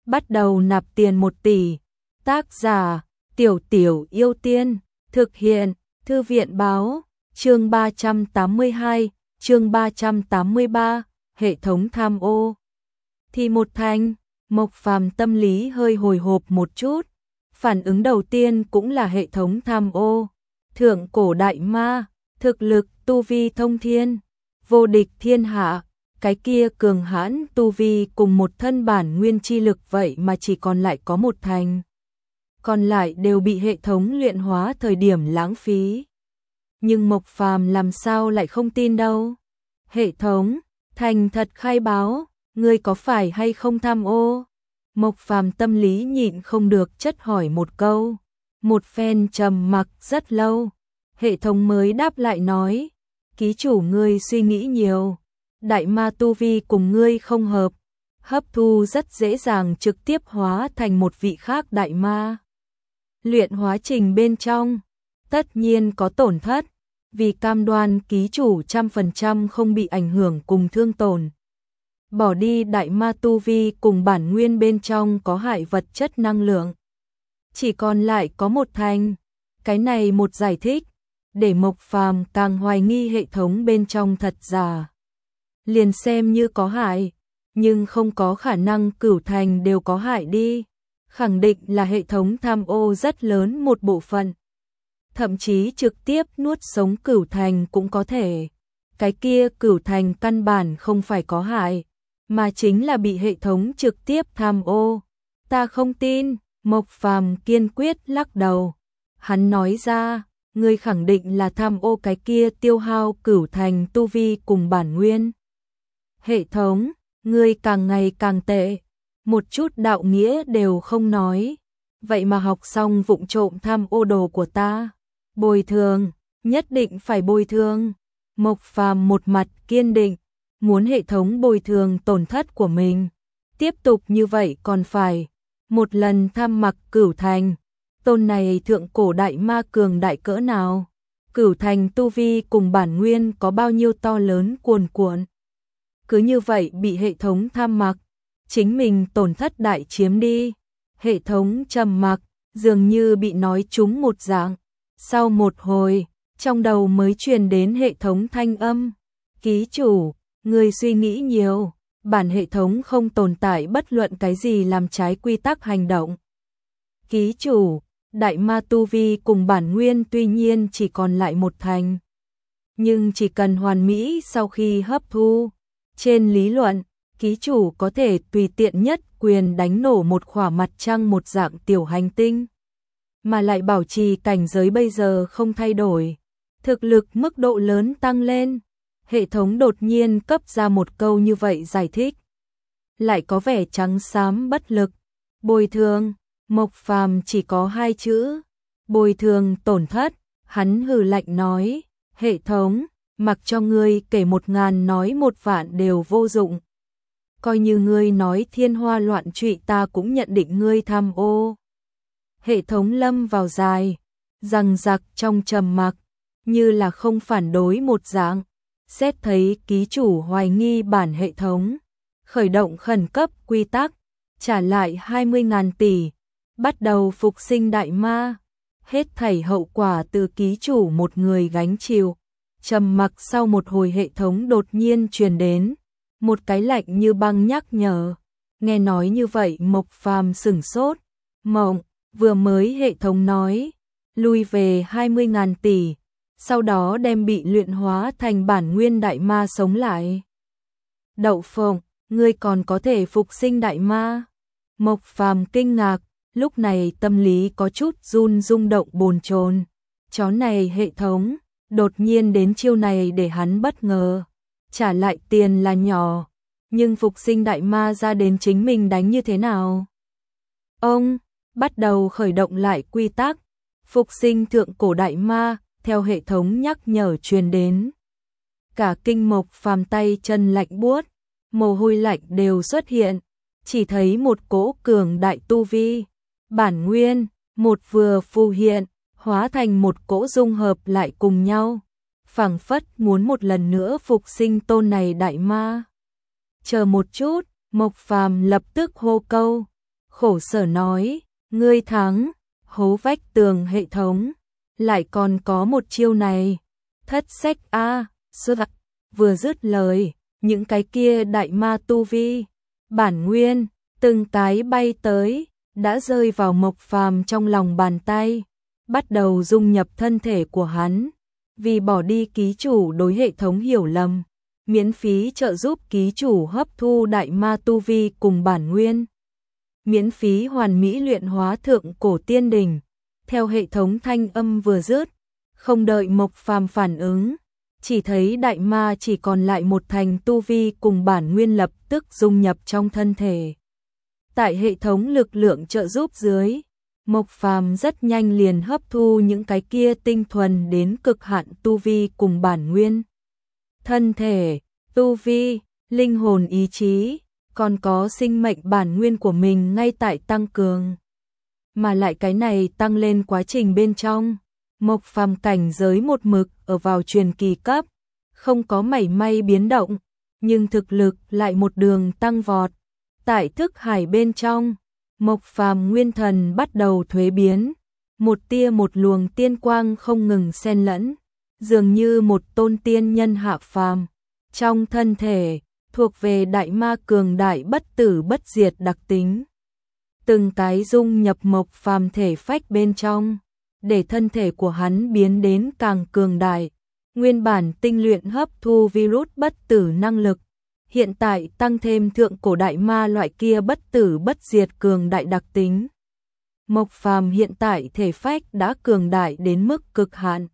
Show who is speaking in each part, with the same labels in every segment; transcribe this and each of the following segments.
Speaker 1: bắt đầu nạp tiền 1 tỷ. Tác giả Tiểu Tiểu Yêu Tiên. Thực hiện Thư viện báo. Chương 382, chương 383, hệ thống tham ô. Thì một thành, Mộc Phàm tâm lý hơi hồi hộp một chút. Phản ứng đầu tiên cũng là hệ thống tham ô. Thượng cổ đại ma, thực lực tu vi thông thiên, vô địch thiên hạ, cái kia cường hãn tu vi cùng một thân bản nguyên chi lực vậy mà chỉ còn lại có 1 thành. Còn lại đều bị hệ thống luyện hóa thời điểm lãng phí. Nhưng Mộc Phàm làm sao lại không tin đâu. Hệ thống, thành thật khai báo, ngươi có phải hay không tham ô? Mộc Phàm tâm lý nhịn không được chất hỏi một câu. Một phen trầm mặc rất lâu, hệ thống mới đáp lại nói, ký chủ ngươi suy nghĩ nhiều, đại ma tu vi cùng ngươi không hợp, hấp thu rất dễ dàng trực tiếp hóa thành một vị khác đại ma. Luyện hóa trình bên trong, tất nhiên có tổn thất, vì cam đoan ký chủ 100% không bị ảnh hưởng cùng thương tổn. Bỏ đi đại ma tu vi cùng bản nguyên bên trong có hại vật chất năng lượng. Chỉ còn lại có 1 thành, cái này một giải thích, để Mộc Phàm càng hoài nghi hệ thống bên trong thật giả. Liền xem như có hại, nhưng không có khả năng cửu thành đều có hại đi. Khẳng định là hệ thống tham ô rất lớn một bộ phận. Thậm chí trực tiếp nuốt sống cửu thành cũng có thể. Cái kia cửu thành căn bản không phải có hại, mà chính là bị hệ thống trực tiếp tham ô. Ta không tin, Mộc Phàm kiên quyết lắc đầu. Hắn nói ra, ngươi khẳng định là tham ô cái kia tiêu hao cửu thành tu vi cùng bản nguyên. Hệ thống, ngươi càng ngày càng tệ, một chút đạo nghĩa đều không nói. Vậy mà học xong vụng trộm tham ô đồ của ta. Bồi thường, nhất định phải bồi thường. Mộc Phàm một mặt kiên định, muốn hệ thống bồi thường tổn thất của mình. Tiếp tục như vậy còn phải một lần tham mặc cửu thành. Tôn này thượng cổ đại ma cường đại cỡ nào? Cửu thành tu vi cùng bản nguyên có bao nhiêu to lớn cuồn cuộn? Cứ như vậy bị hệ thống tham mặc, chính mình tổn thất đại chiếm đi. Hệ thống trầm mặc, dường như bị nói trúng một dạng. Sau một hồi, trong đầu mới truyền đến hệ thống thanh âm. Ký chủ, người suy nghĩ nhiều, bản hệ thống không tồn tại bất luận cái gì làm trái quy tắc hành động. Ký chủ, đại ma tu vi cùng bản nguyên tuy nhiên chỉ còn lại 1 thành. Nhưng chỉ cần hoàn mỹ sau khi hấp thu, trên lý luận, ký chủ có thể tùy tiện nhất quyền đánh nổ một khỏa mặt trăng một dạng tiểu hành tinh. Mà lại bảo trì cảnh giới bây giờ không thay đổi. Thực lực mức độ lớn tăng lên. Hệ thống đột nhiên cấp ra một câu như vậy giải thích. Lại có vẻ trắng xám bất lực. Bồi thường, Mộc Phàm chỉ có 2 chữ. Bồi thường tổn thất, hắn hừ lạnh nói. Hệ thống, mặc cho ngươi kể 1000 nói 1 vạn đều vô dụng. Coi như ngươi nói thiên hoa loạn trụy ta cũng nhận định ngươi tham ô. Hệ thống lâm vào dài, răng rặc trong trầm mặc, như là không phản đối một dạng. Xét thấy ký chủ hoài nghi bản hệ thống, khởi động khẩn cấp quy tắc, trả lại 20.000 tỷ, bắt đầu phục sinh đại ma. Hết thảy hậu quả từ ký chủ một người gánh chịu. Trầm mặc sau một hồi hệ thống đột nhiên truyền đến một cái lạnh như băng nhắc nhở. Nghe nói như vậy Mộc Phàm sửng sốt. Mộng, vừa mới hệ thống nói lui về 20.000 tỷ, sau đó đem bị luyện hóa thành bản nguyên đại ma sống lại. Đậu phộng, ngươi còn có thể phục sinh đại ma? Mộc Phàm kinh ngạc, lúc này tâm lý có chút rung động bồn chồn. Chó này hệ thống, đột nhiên đến chiêu này để hắn bất ngờ. Trả lại tiền là nhỏ, nhưng phục sinh đại ma ra đến chính mình đánh như thế nào? Ông bắt đầu khởi động lại quy tắc, phục sinh thượng cổ đại ma, theo hệ thống nhắc nhở truyền đến. Cả kinh Mộc Phàm tay chân lạnh buốt, mồ hôi lạnh đều xuất hiện, chỉ thấy một cỗ cường đại tu vi, bản nguyên, một vừa phù hiện, hóa thành một cỗ dung hợp lại cùng nhau, phảng phất muốn một lần nữa phục sinh tôn này đại ma. Chờ một chút, Mộc Phàm lập tức hô câu, khổ sở nói, ngươi thắng, hố vách tường hệ thống, lại còn có một chiêu này, thất sách a, vừa dứt lời, những cái kia đại ma tu vi, bản nguyên, từng cái bay tới, đã rơi vào Mộc Phàm trong lòng bàn tay, bắt đầu dung nhập thân thể của hắn, vì bỏ đi ký chủ đối hệ thống hiểu lầm, miễn phí trợ giúp ký chủ hấp thu đại ma tu vi cùng bản nguyên, miễn phí hoàn mỹ luyện hóa thượng cổ tiên đỉnh. Theo hệ thống thanh âm vừa dứt, không đợi Mộc Phàm phản ứng, chỉ thấy đại ma chỉ còn lại một thành tu vi cùng bản nguyên lập tức dung nhập trong thân thể. Tại hệ thống lực lượng trợ giúp dưới, Mộc Phàm rất nhanh liền hấp thu những cái kia tinh thuần đến cực hạn tu vi cùng bản nguyên. Thân thể, tu vi, linh hồn ý chí, còn có sinh mệnh bản nguyên của mình ngay tại tăng cường. Mà lại cái này tăng lên quá trình bên trong, Mộc Phàm cảnh giới một mực ở vào truyền kỳ cấp, không có mảy may biến động, nhưng thực lực lại một đường tăng vọt. Tại thức hải bên trong, Mộc Phàm nguyên thần bắt đầu thuế biến, một tia một luồng tiên quang không ngừng xen lẫn, dường như một tôn tiên nhân hạ phàm. Trong thân thể, thuộc về đại ma cường đại bất tử bất diệt đặc tính. Từng cái dung nhập Mộc Phàm thể phách bên trong, để thân thể của hắn biến đến càng cường đại. Nguyên bản tinh luyện hấp thu virus bất tử năng lực, hiện tại tăng thêm thượng cổ đại ma loại kia bất tử bất diệt cường đại đặc tính. Mộc Phàm hiện tại thể phách đã cường đại đến mức cực hạn.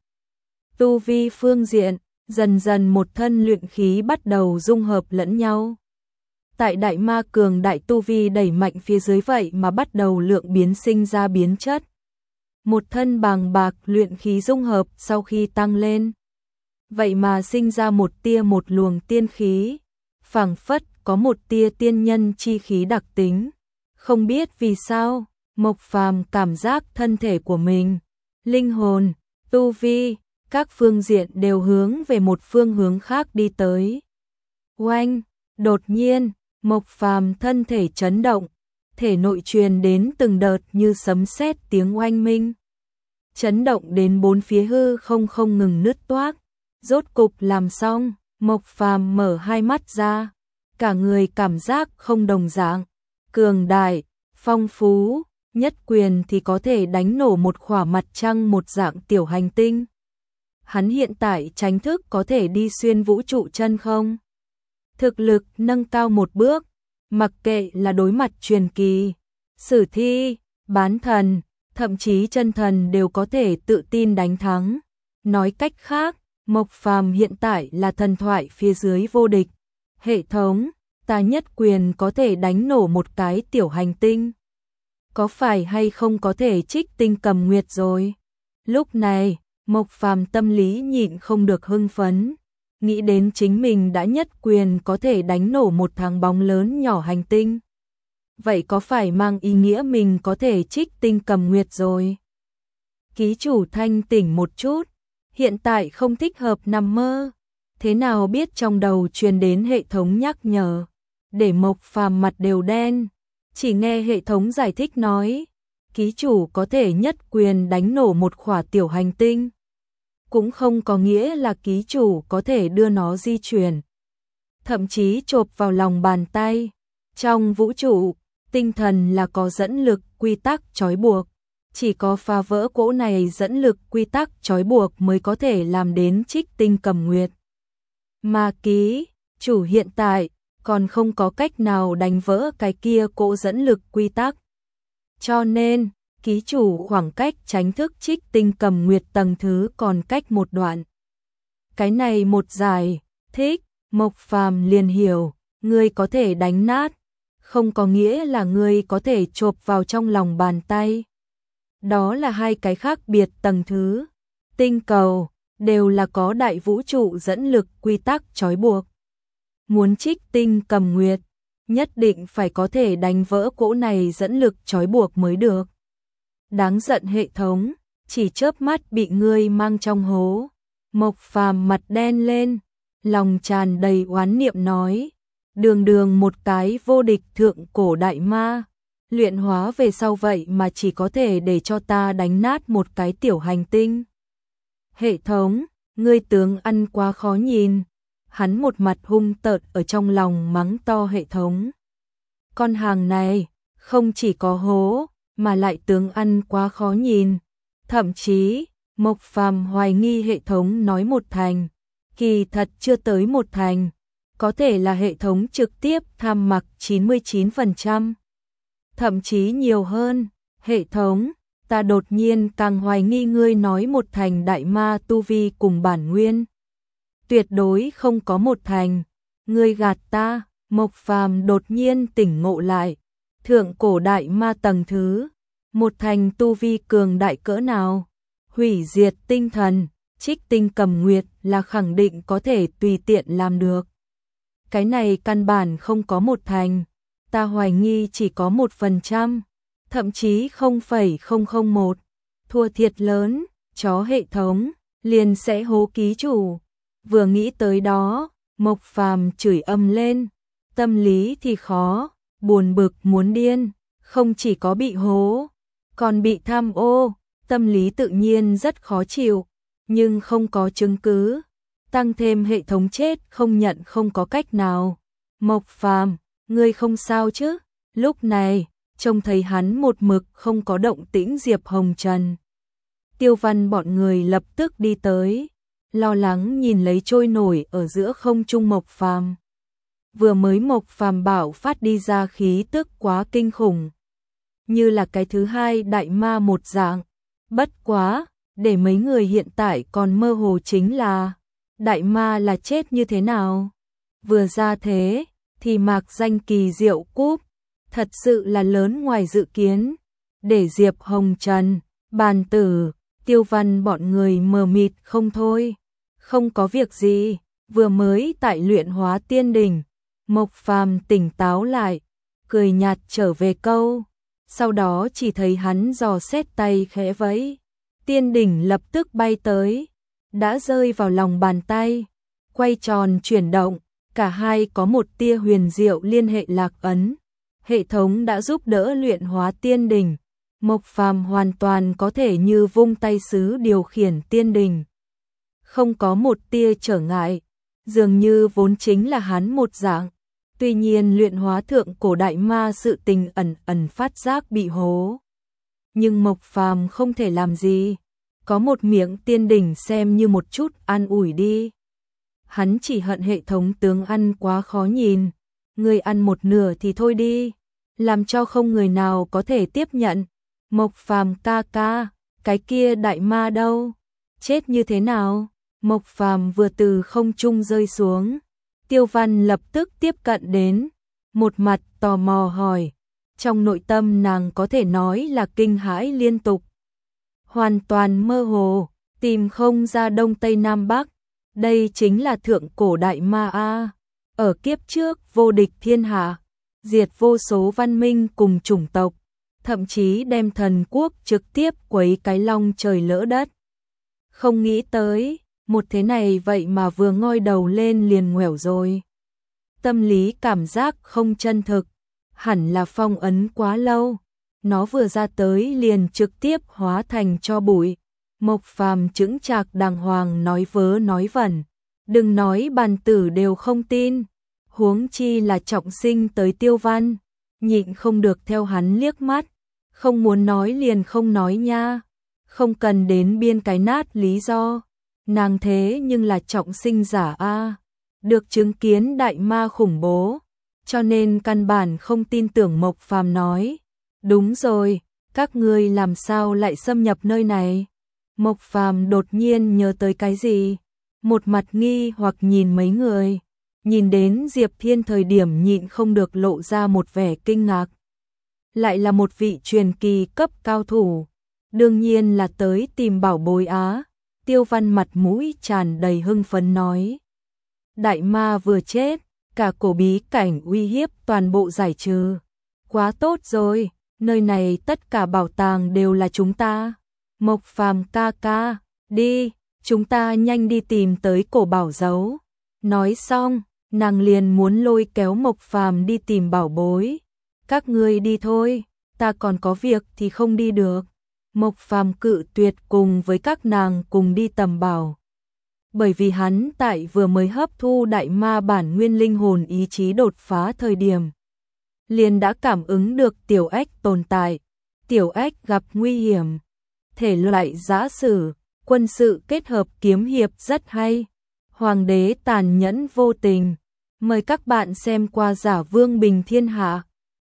Speaker 1: Tu vi phương diện, dần dần một thân luyện khí bắt đầu dung hợp lẫn nhau. Tại đại ma cường đại tu vi đẩy mạnh phía dưới vậy mà bắt đầu lượng biến sinh ra biến chất. Một thân bàng bạc luyện khí dung hợp sau khi tăng lên, vậy mà sinh ra một tia một luồng tiên khí, phảng phất có một tia tiên nhân chi khí đặc tính. Không biết vì sao, Mộc Phàm cảm giác thân thể của mình, linh hồn, tu vi, các phương diện đều hướng về một phương hướng khác đi tới. Oanh, đột nhiên, Mộc Phàm thân thể chấn động, thể nội truyền đến từng đợt như sấm sét tiếng oanh minh. Chấn động đến bốn phía hư không ngừng nứt toác. Rốt cục làm xong, Mộc Phàm mở hai mắt ra, cả người cảm giác không đồng dạng, cường đại, phong phú, nhất quyền thì có thể đánh nổ một khỏa mặt trăng một dạng tiểu hành tinh. Hắn hiện tại tránh thức có thể đi xuyên vũ trụ chân không. Thực lực nâng cao một bước, mặc kệ là đối mặt truyền kỳ, sử thi, bán thần, thậm chí chân thần đều có thể tự tin đánh thắng. Nói cách khác, Mộc Phàm hiện tại là thần thoại phía dưới vô địch. Hệ thống, ta nhất quyền có thể đánh nổ một cái tiểu hành tinh. Có phải hay không có thể trích tinh cầm nguyệt rồi? Lúc này, Mộc Phàm tâm lý nhịn không được hưng phấn, nghĩ đến chính mình đã nhất quyền có thể đánh nổ một thằng bóng lớn nhỏ hành tinh. Vậy có phải mang ý nghĩa mình có thể trích tinh cầm nguyệt rồi? Ký chủ thanh tỉnh một chút, hiện tại không thích hợp nằm mơ. Thế nào biết trong đầu truyền đến hệ thống nhắc nhở, để Mộc Phàm mặt đều đen, chỉ nghe hệ thống giải thích nói, ký chủ có thể nhất quyền đánh nổ một khỏa tiểu hành tinh, cũng không có nghĩa là ký chủ có thể đưa nó di chuyển, thậm chí chộp vào lòng bàn tay. Trong vũ trụ, tinh thần là có dẫn lực quy tắc trói buộc, chỉ có phá vỡ cỗ này dẫn lực quy tắc trói buộc mới có thể làm đến trích tinh cầm nguyệt. Mà ký chủ hiện tại còn không có cách nào đánh vỡ cái kia cỗ dẫn lực quy tắc. Cho nên, ký chủ khoảng cách tránh thức trích tinh cầm nguyệt tầng thứ còn cách một đoạn. Cái này một giải thích, Mộc Phàm liền hiểu, ngươi có thể đánh nát, không có nghĩa là ngươi có thể chộp vào trong lòng bàn tay. Đó là hai cái khác biệt tầng thứ. Tinh cầu đều là có đại vũ trụ dẫn lực quy tắc trói buộc. Muốn trích tinh cầm nguyệt, nhất định phải có thể đánh vỡ cỗ này dẫn lực trói buộc mới được. Đáng giận hệ thống, chỉ chớp mắt bị ngươi mang trong hố. Mộc Phàm mặt đen lên, lòng tràn đầy oán niệm nói, đường đường một cái vô địch thượng cổ đại ma, luyện hóa về sau vậy mà chỉ có thể để cho ta đánh nát một cái tiểu hành tinh. Hệ thống, ngươi tướng ăn quá khó nhìn. Hắn một mặt hung tợn ở trong lòng mắng to hệ thống. Con hàng này, không chỉ có hố, mà lại tướng ăn quá khó nhìn. Thậm chí, Mộc Phàm hoài nghi hệ thống nói 1 thành, kỳ thật chưa tới 1 thành. Có thể là hệ thống trực tiếp tham mặc 99%. Thậm chí nhiều hơn, hệ thống, ta đột nhiên càng hoài nghi ngươi nói 1 thành đại ma tu vi cùng bản nguyên. Tuyệt đối không có 1 thành, ngươi gạt ta. Mộc Phàm đột nhiên tỉnh ngộ lại, thượng cổ đại ma tầng thứ, 1 thành tu vi cường đại cỡ nào, hủy diệt tinh thần, trích tinh cầm nguyệt là khẳng định có thể tùy tiện làm được. Cái này căn bản không có 1 thành, ta hoài nghi chỉ có 1%, thậm chí 0,001, thua thiệt lớn, chó hệ thống, liền sẽ hố ký chủ. Vừa nghĩ tới đó, Mộc Phàm chửi ầm lên, tâm lý thì khó, buồn bực muốn điên, không chỉ có bị hố, còn bị tham ô, tâm lý tự nhiên rất khó chịu, nhưng không có chứng cứ, tăng thêm hệ thống chết không nhận không có cách nào. Mộc Phàm, ngươi không sao chứ? Lúc này, trông thấy hắn một mực không có động tĩnh Diệp Hồng Trần. Tiêu Văn bọn người lập tức đi tới, lo lắng nhìn lấy trôi nổi ở giữa không trung Mộc Phàm. Vừa mới Mộc Phàm bảo phát đi ra khí tức quá kinh khủng, như là cái thứ hai đại ma một dạng. Bất quá, để mấy người hiện tại còn mơ hồ chính là đại ma là chết như thế nào. Vừa ra thế thì mạc danh kỳ diệu cúp, thật sự là lớn ngoài dự kiến. Để Diệp Hồng Trần, Bàn Tử, Tiêu Văn bọn người mờ mịt không thôi. Không có việc gì, vừa mới tại luyện hóa tiên đỉnh, Mộc Phàm tỉnh táo lại, cười nhạt trở về câu, sau đó chỉ thấy hắn dò xét tay khẽ vẫy, tiên đỉnh lập tức bay tới, đã rơi vào lòng bàn tay, quay tròn chuyển động, cả hai có một tia huyền diệu liên hệ lạc ấn. Hệ thống đã giúp đỡ luyện hóa tiên đỉnh, Mộc Phàm hoàn toàn có thể như vung tay sứ điều khiển tiên đỉnh. Không có một tia trở ngại, dường như vốn chính là hắn một dạng. Tuy nhiên luyện hóa thượng cổ đại ma sự tình ẩn ẩn phát giác bị hố. Nhưng Mộc Phàm không thể làm gì, có một miệng tiên đỉnh xem như một chút an ủi đi. Hắn chỉ hận hệ thống tướng ăn quá khó nhìn, người ăn một nửa thì thôi đi, làm cho không người nào có thể tiếp nhận. Mộc Phàm ca ca, cái kia đại ma đâu? Chết như thế nào? Mộc Phàm vừa từ không trung rơi xuống, Tiêu Văn lập tức tiếp cận đến, một mặt tò mò hỏi, trong nội tâm nàng có thể nói là kinh hãi liên tục. Hoàn toàn mơ hồ, tìm không ra đông tây nam bắc, đây chính là thượng cổ đại ma a. Ở kiếp trước vô địch thiên hạ, diệt vô số văn minh cùng chủng tộc, thậm chí đem thần quốc trực tiếp quấy cái long trời lỡ đất. Không nghĩ tới, một thế này vậy mà vừa ngoi đầu lên liền ngoẻo rồi. Tâm lý cảm giác không chân thực, hẳn là phong ấn quá lâu, nó vừa ra tới liền trực tiếp hóa thành tro bụi. Mộc Phàm chững chạc đàng hoàng nói vớ nói vẩn, đừng nói Bàn Tử đều không tin, huống chi là trọng sinh tới Tiêu Văn, nhịn không được theo hắn liếc mắt, không muốn nói liền không nói nha, không cần đến biên cái nát lý do, nàng thế nhưng là trọng sinh giả a, được chứng kiến đại ma khủng bố, cho nên căn bản không tin tưởng. Mộc Phàm nói, đúng rồi, các ngươi làm sao lại xâm nhập nơi này? Mộc Phàm đột nhiên nhớ tới cái gì, một mặt nghi hoặc nhìn mấy người, nhìn đến Diệp Thiên thời điểm nhịn không được lộ ra một vẻ kinh ngạc. Lại là một vị truyền kỳ cấp cao thủ, đương nhiên là tới tìm bảo bối á. Tiêu Văn mặt mũi tràn đầy hưng phấn nói, đại ma vừa chết, cả cổ bí cảnh uy hiếp toàn bộ giải trừ. Quá tốt rồi, nơi này tất cả bảo tàng đều là chúng ta. Mộc Phàm ca ca, đi, chúng ta nhanh đi tìm tới cổ bảo dấu. Nói xong, nàng liền muốn lôi kéo Mộc Phàm đi tìm bảo bối. Các ngươi đi thôi, ta còn có việc thì không đi được. Mộc Phàm cự tuyệt cùng với các nàng cùng đi tầm bảo. Bởi vì hắn tại vừa mới hấp thu đại ma bản nguyên linh hồn ý chí đột phá thời điểm, liền đã cảm ứng được tiểu ách tồn tại. Tiểu ách gặp nguy hiểm, thể loại giã sử, quân sự kết hợp kiếm hiệp rất hay. Hoàng đế tàn nhẫn vô tình. Mời các bạn xem qua Giả Vương Bình Thiên Hạ.